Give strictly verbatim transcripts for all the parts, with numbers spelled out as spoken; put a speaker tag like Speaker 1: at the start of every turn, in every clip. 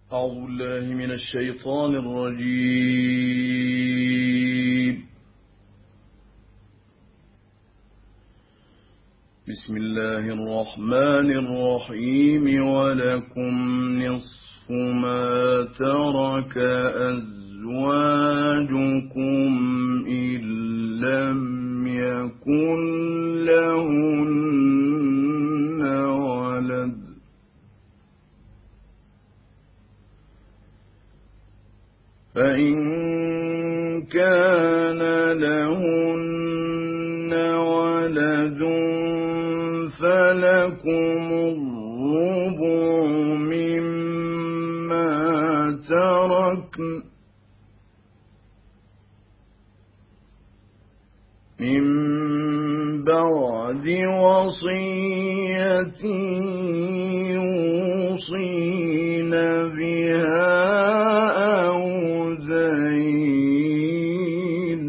Speaker 1: أعوذ بالله من الشيطان الرجيم. بسم الله الرحمن الرحيم. ولكم نصف ما ترك أزواجكم إن لم يكن لهن ولد، فإن كان لهن ولد فلكم الربع مما تركن من بعد وصية يوصين بها أو دين،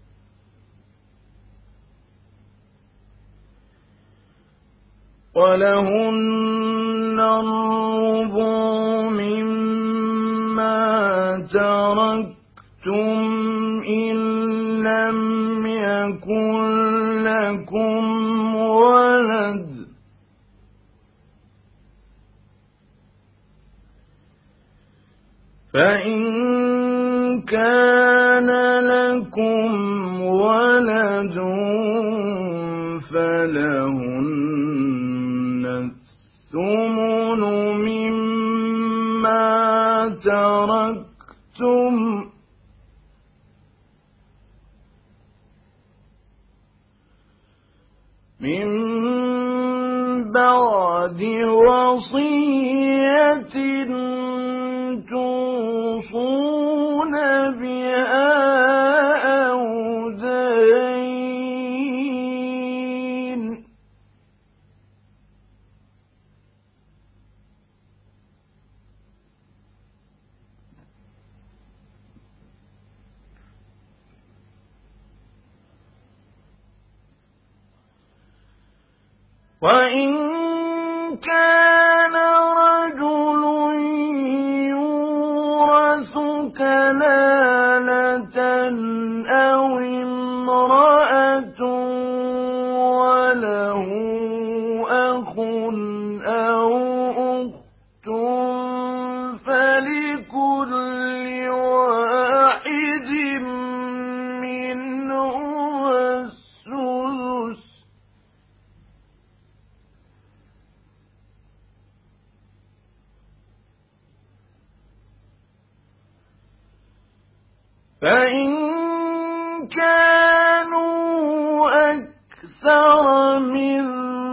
Speaker 1: ولهن الربع مما تركتم إن لم يكن لكم ولد، فإن كان لكم ولد فلهن الثمن مما تركتم من بعد وصية توصون بها أو دين، وإن كان رجل يورث كلالة أو امرأة وله أخ أو أخت فلكل واحد منهم السدس، فإن كانوا أكثر من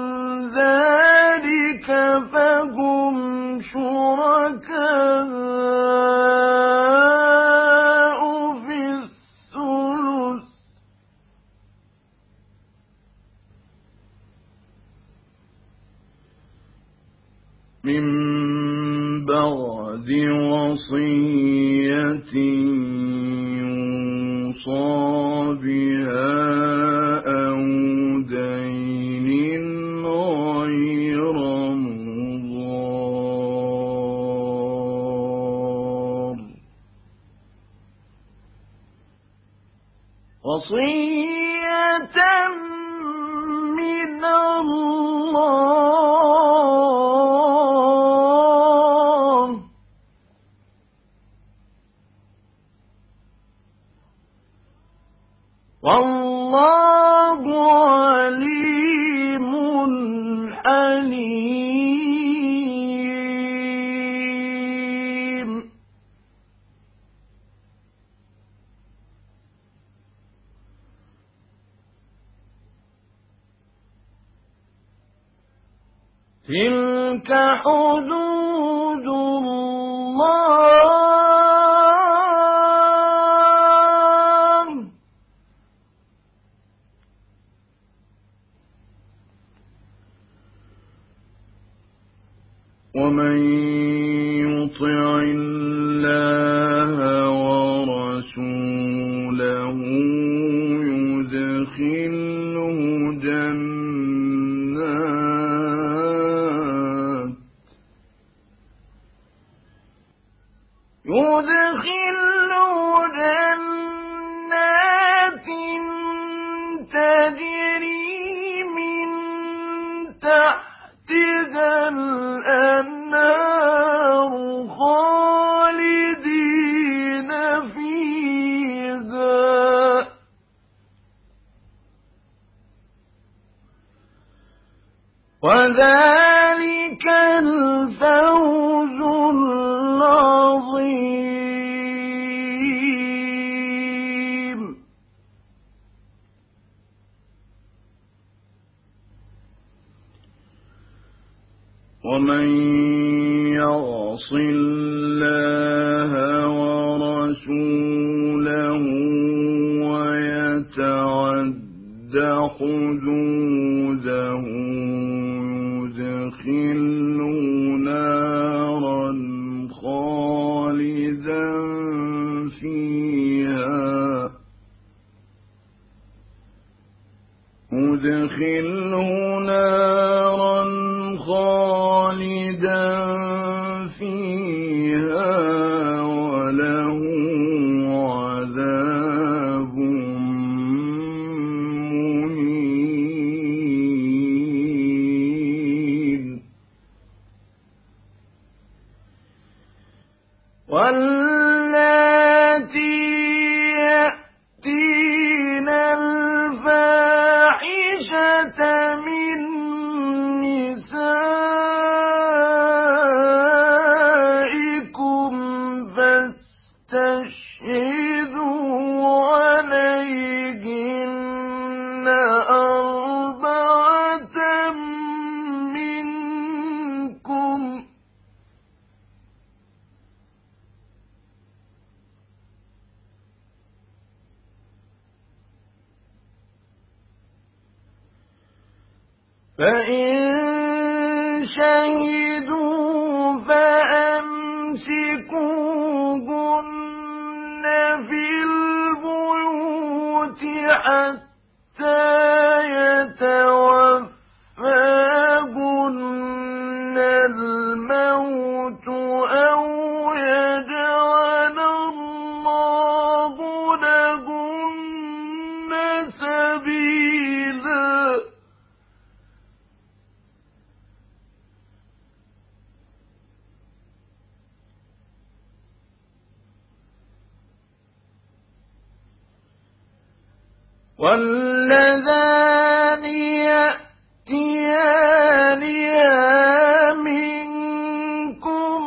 Speaker 1: ذلك فهم شركاء في الثلث، من بعد وصية يوصى بها أو دين غير مضار، وصية من الله، والله عليم حليم. تلك حدود الله، ومن يطع الله ورسوله يدخله جنات يدخله جنات تجري من تحتها الأنهار خالدين فيها وذلك الفوز العظيم. ومن يعص الله ورسوله ويتعد حدوده يدخله نارا خالدا فيها يدخله نارا خالدا فيها وله عذاب مهين. واللاتي يأتين الفاحشة من نسائكم فاستشهدوا عليهن أربعة منكم فإن شهدوا فأمسكوهن في البيوت حتى يتوفاهن الموت أو يجعل الله لهن سبيلا. واللذان يأتيانها منكم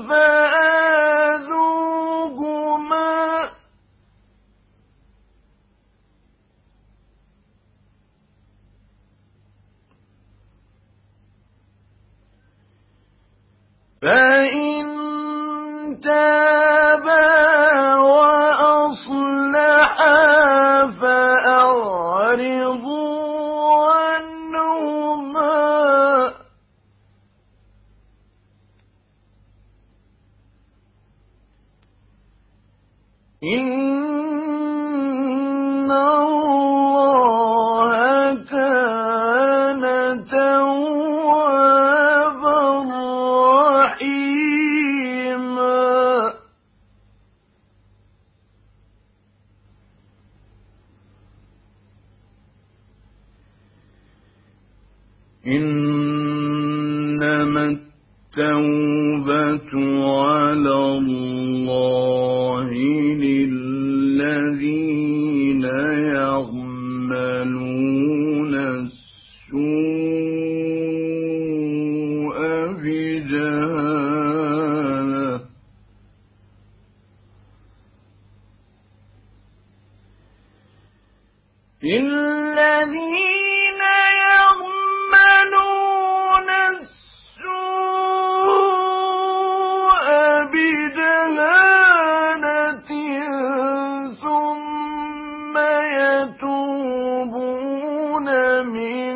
Speaker 1: فآذوهما فإن تابا وأصلحا فأعرضوا عنهما إن الله كان توابا رحيما. إنما التوبة على الله للذين يعملون السوء بجهالة الذين يعملون السوء بجهالة ثم يتوبون من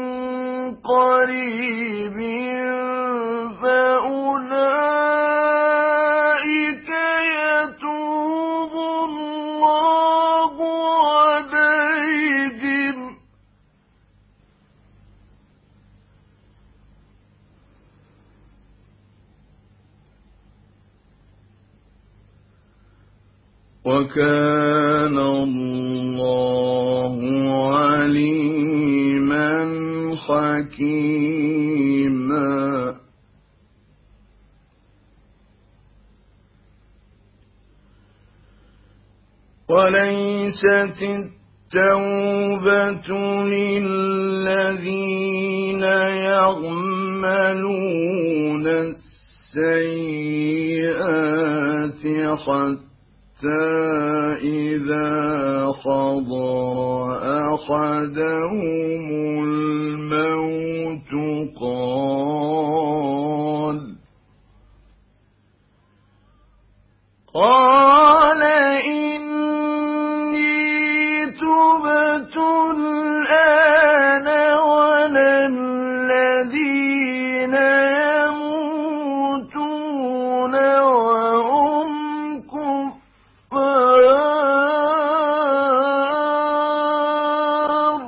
Speaker 1: قريب فأولئك يتوب الله عليهم وكان الله عليما حكيما. وليست التوبة للذين يعملون السيئات حتى إذا حضر أحدهم الموت قال قال إني تبت الآن ولا الذين يموتون وهم كفار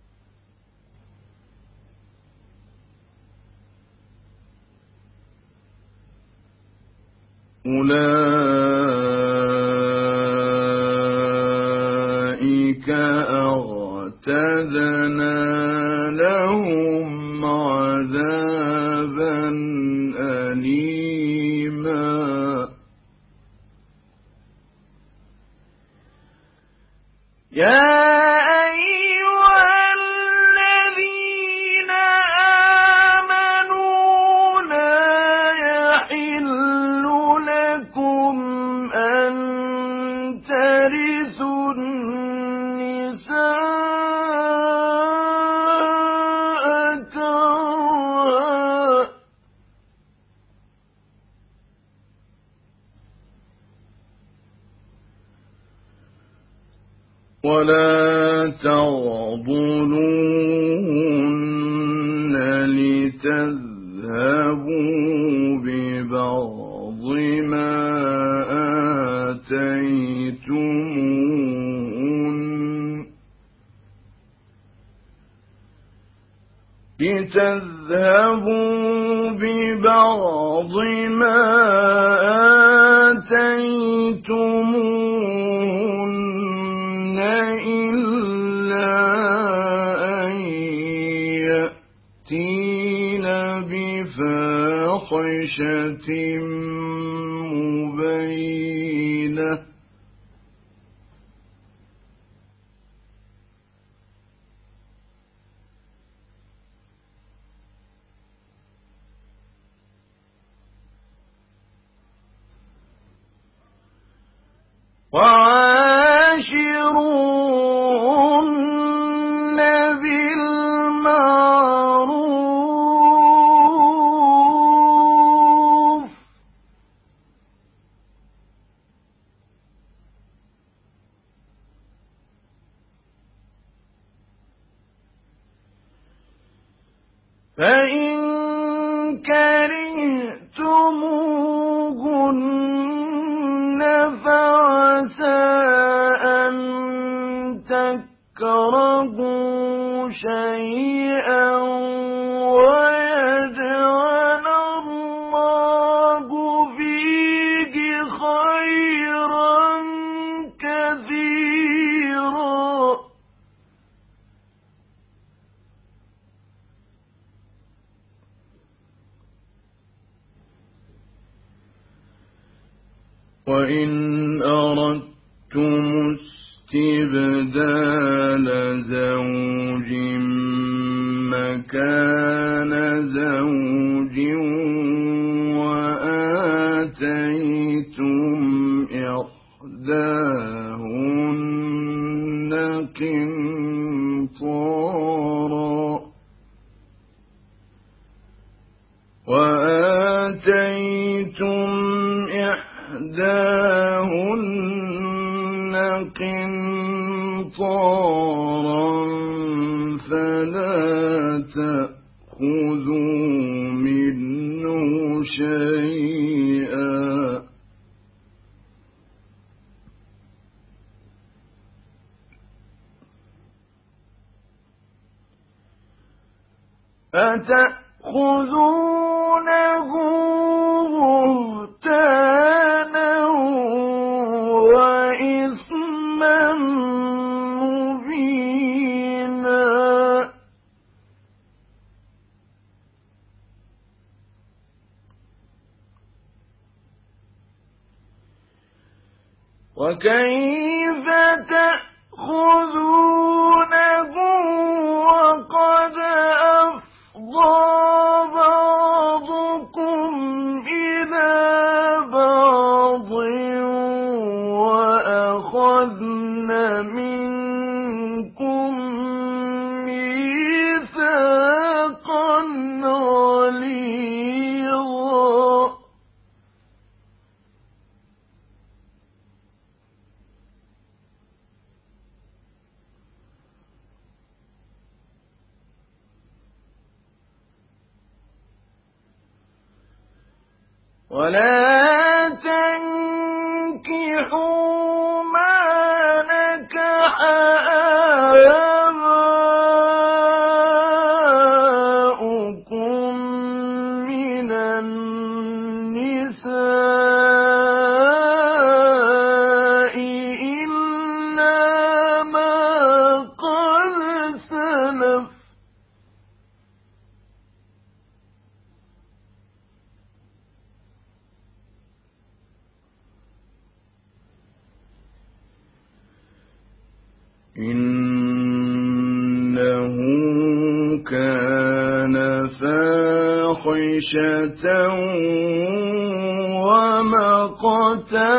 Speaker 1: أولئك أعتدنا لهم عذابا أليما. يا أيها الذين آمنوا لا يحل لكم أن ترثوا النساء كرها ولا تغضلوهن لتذهبوا ببعض ما آتيتموهن لتذهبوا ببعض ما آتيتموهن إلا أن يأتين بفاحشة مبينة وعاشروهن بالمعروف فإن كرهتموهن فعسى أن تكرهوا شيئا ويجعل الله فيه خيرا كثيرا. وإن أردتم استبدال زوج مكان زوج وآتيتم إحداهن قنطارا وآتيتم إحداهن قنطارا فلا تأخذوا منه شيئا أتأخذونه بهتانا وإثما وكيف تأخذونه وقد أفضى بعضكم إلى بعض وأخذن منكم ميثاقا غليظا ولا تنكحوا ما نكح آباؤكم من النساء إلا ما قد سلف إنه كان فاحشة ومقتا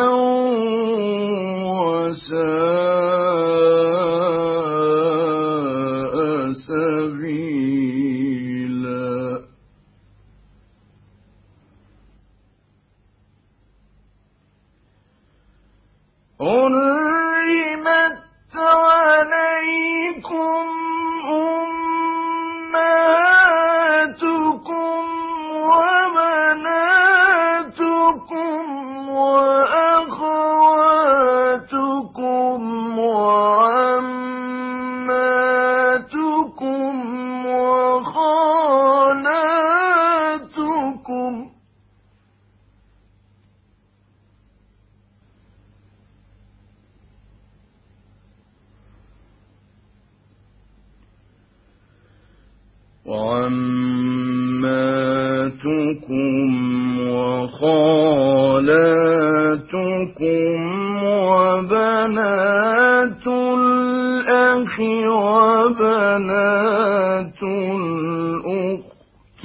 Speaker 1: وساء سبيلا حرمت عليكم أمهاتكم وبناتكم وأخواتكم وعماتكم وخالاتكم وعماتكم وخالاتكم وبنات الأخ وبنات الأخت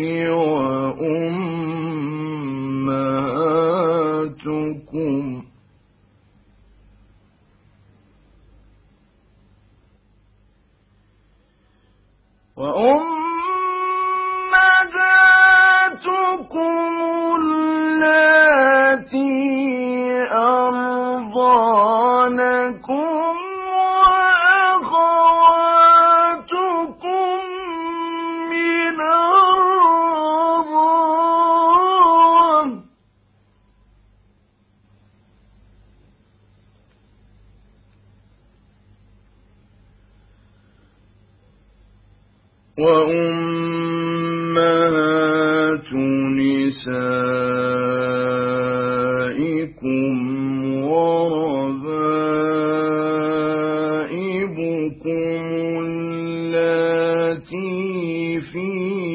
Speaker 1: وأمهاتكم وأمهاتكم اللاتي أرضعنكم وأخواتكم من الرضاعة وأمهات نسائكم وربائبكم اللاتي في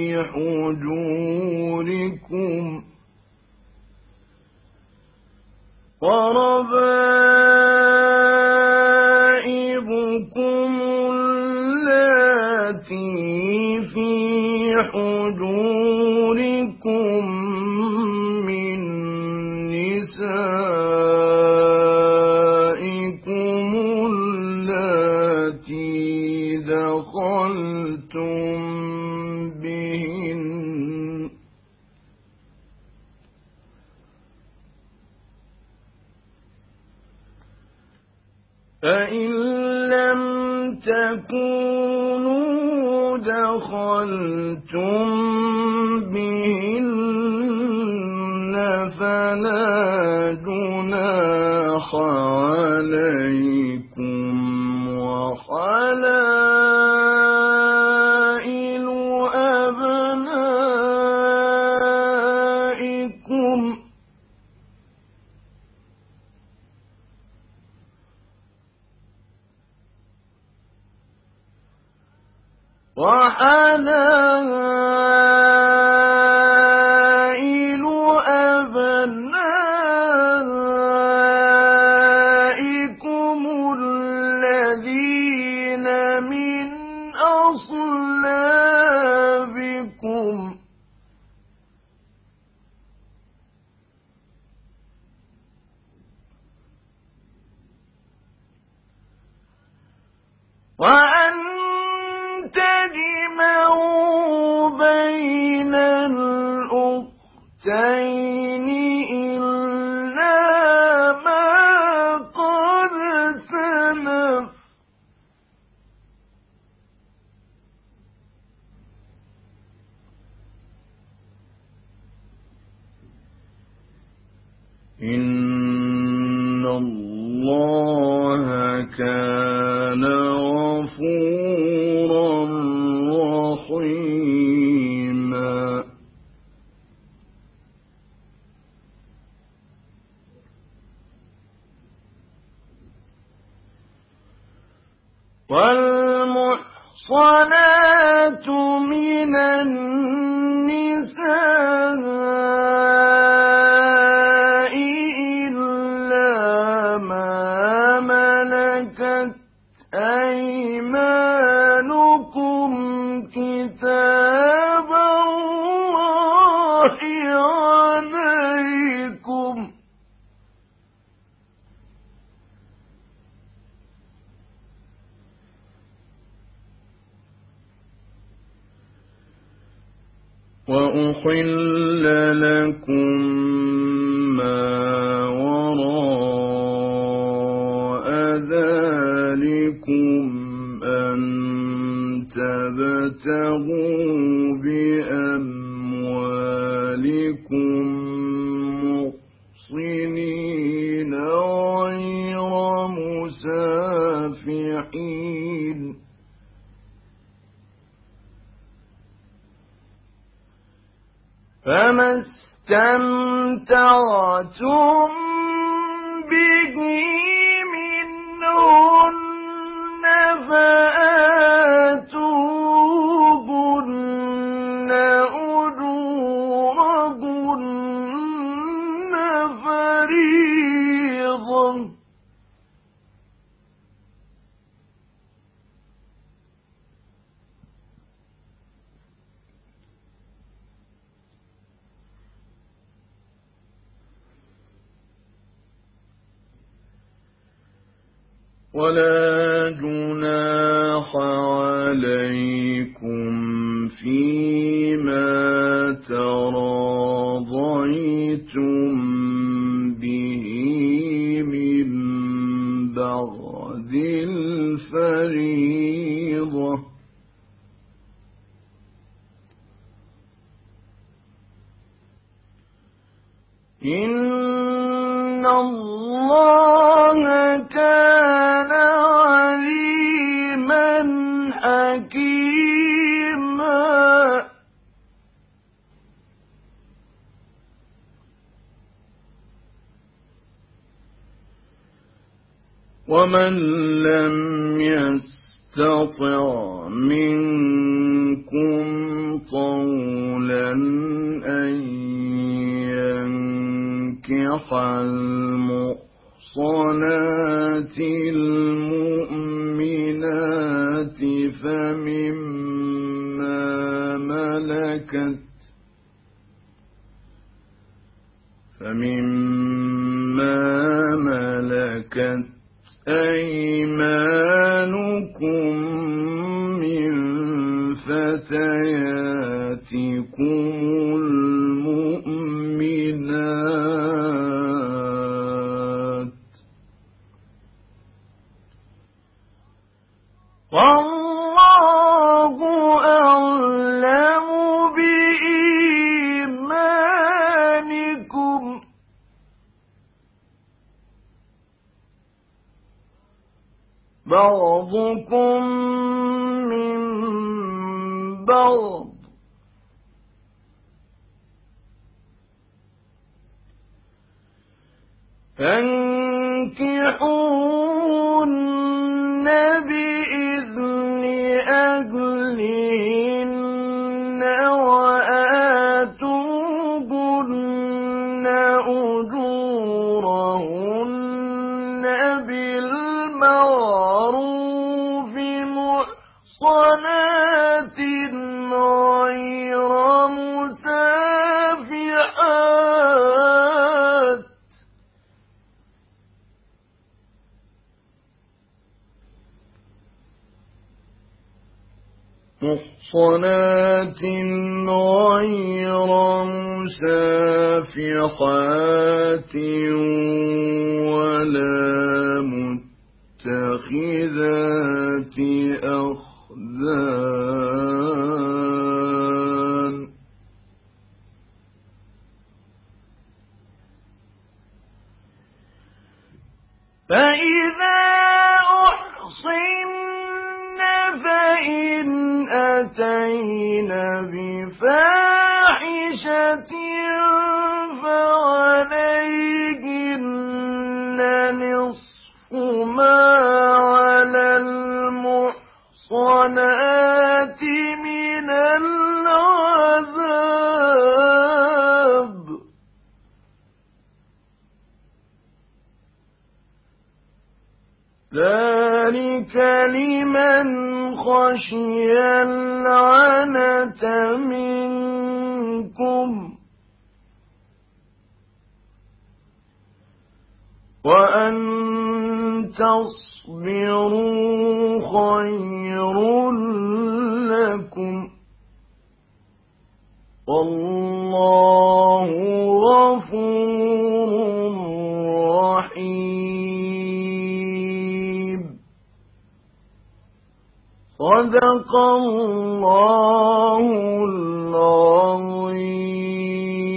Speaker 1: حجوركم وربائبكم اللاتي في حجوركم من نسائكم اللاتي دخلتم بهن فإن لم تكونوا دخلتم بهن فلا جناح عليكم وحلائل أبنائكم وحلائل أبنائكم وأن تجمعوا بين الأختين إلا ما قد سلف إن الله كان غفورا رحيما. والمحصنات من النساء إلا ما ملكت أيمانكم كتاب الله عليكم وأحل لكم ما وراء ذلكم أن تبتغوا بأموالكم محصنين غير مسافحين فما استمتعتم به منهن فآتوهن أجورهن فريضة ولا جناح عليكم فيما تراضيتم به من بعد الفريضة إن الله كان عليما حكيما. ومن لم يستطع منكم طولا أن ينكح المحصنات المؤمنات فمما ملكت فمما ملكت أيمانكم من فتياتكم المؤمنات والله أعلم بإيمانكم بعضكم من بعض فانكحوهن بإذن أهلهن وآتوهن أجورهن بالمعروف محصنات غير مسافحات محصنات غير مسافحات ولا متخذات أخدان فإذا أحصن فإن أتين بفاحشة فعليهن نصف ما على المحصنات من العذاب ذلك لمن خشي العنة منكم وأن تصبروا خير لكم والله غفور رحيم صدق الله العظيم.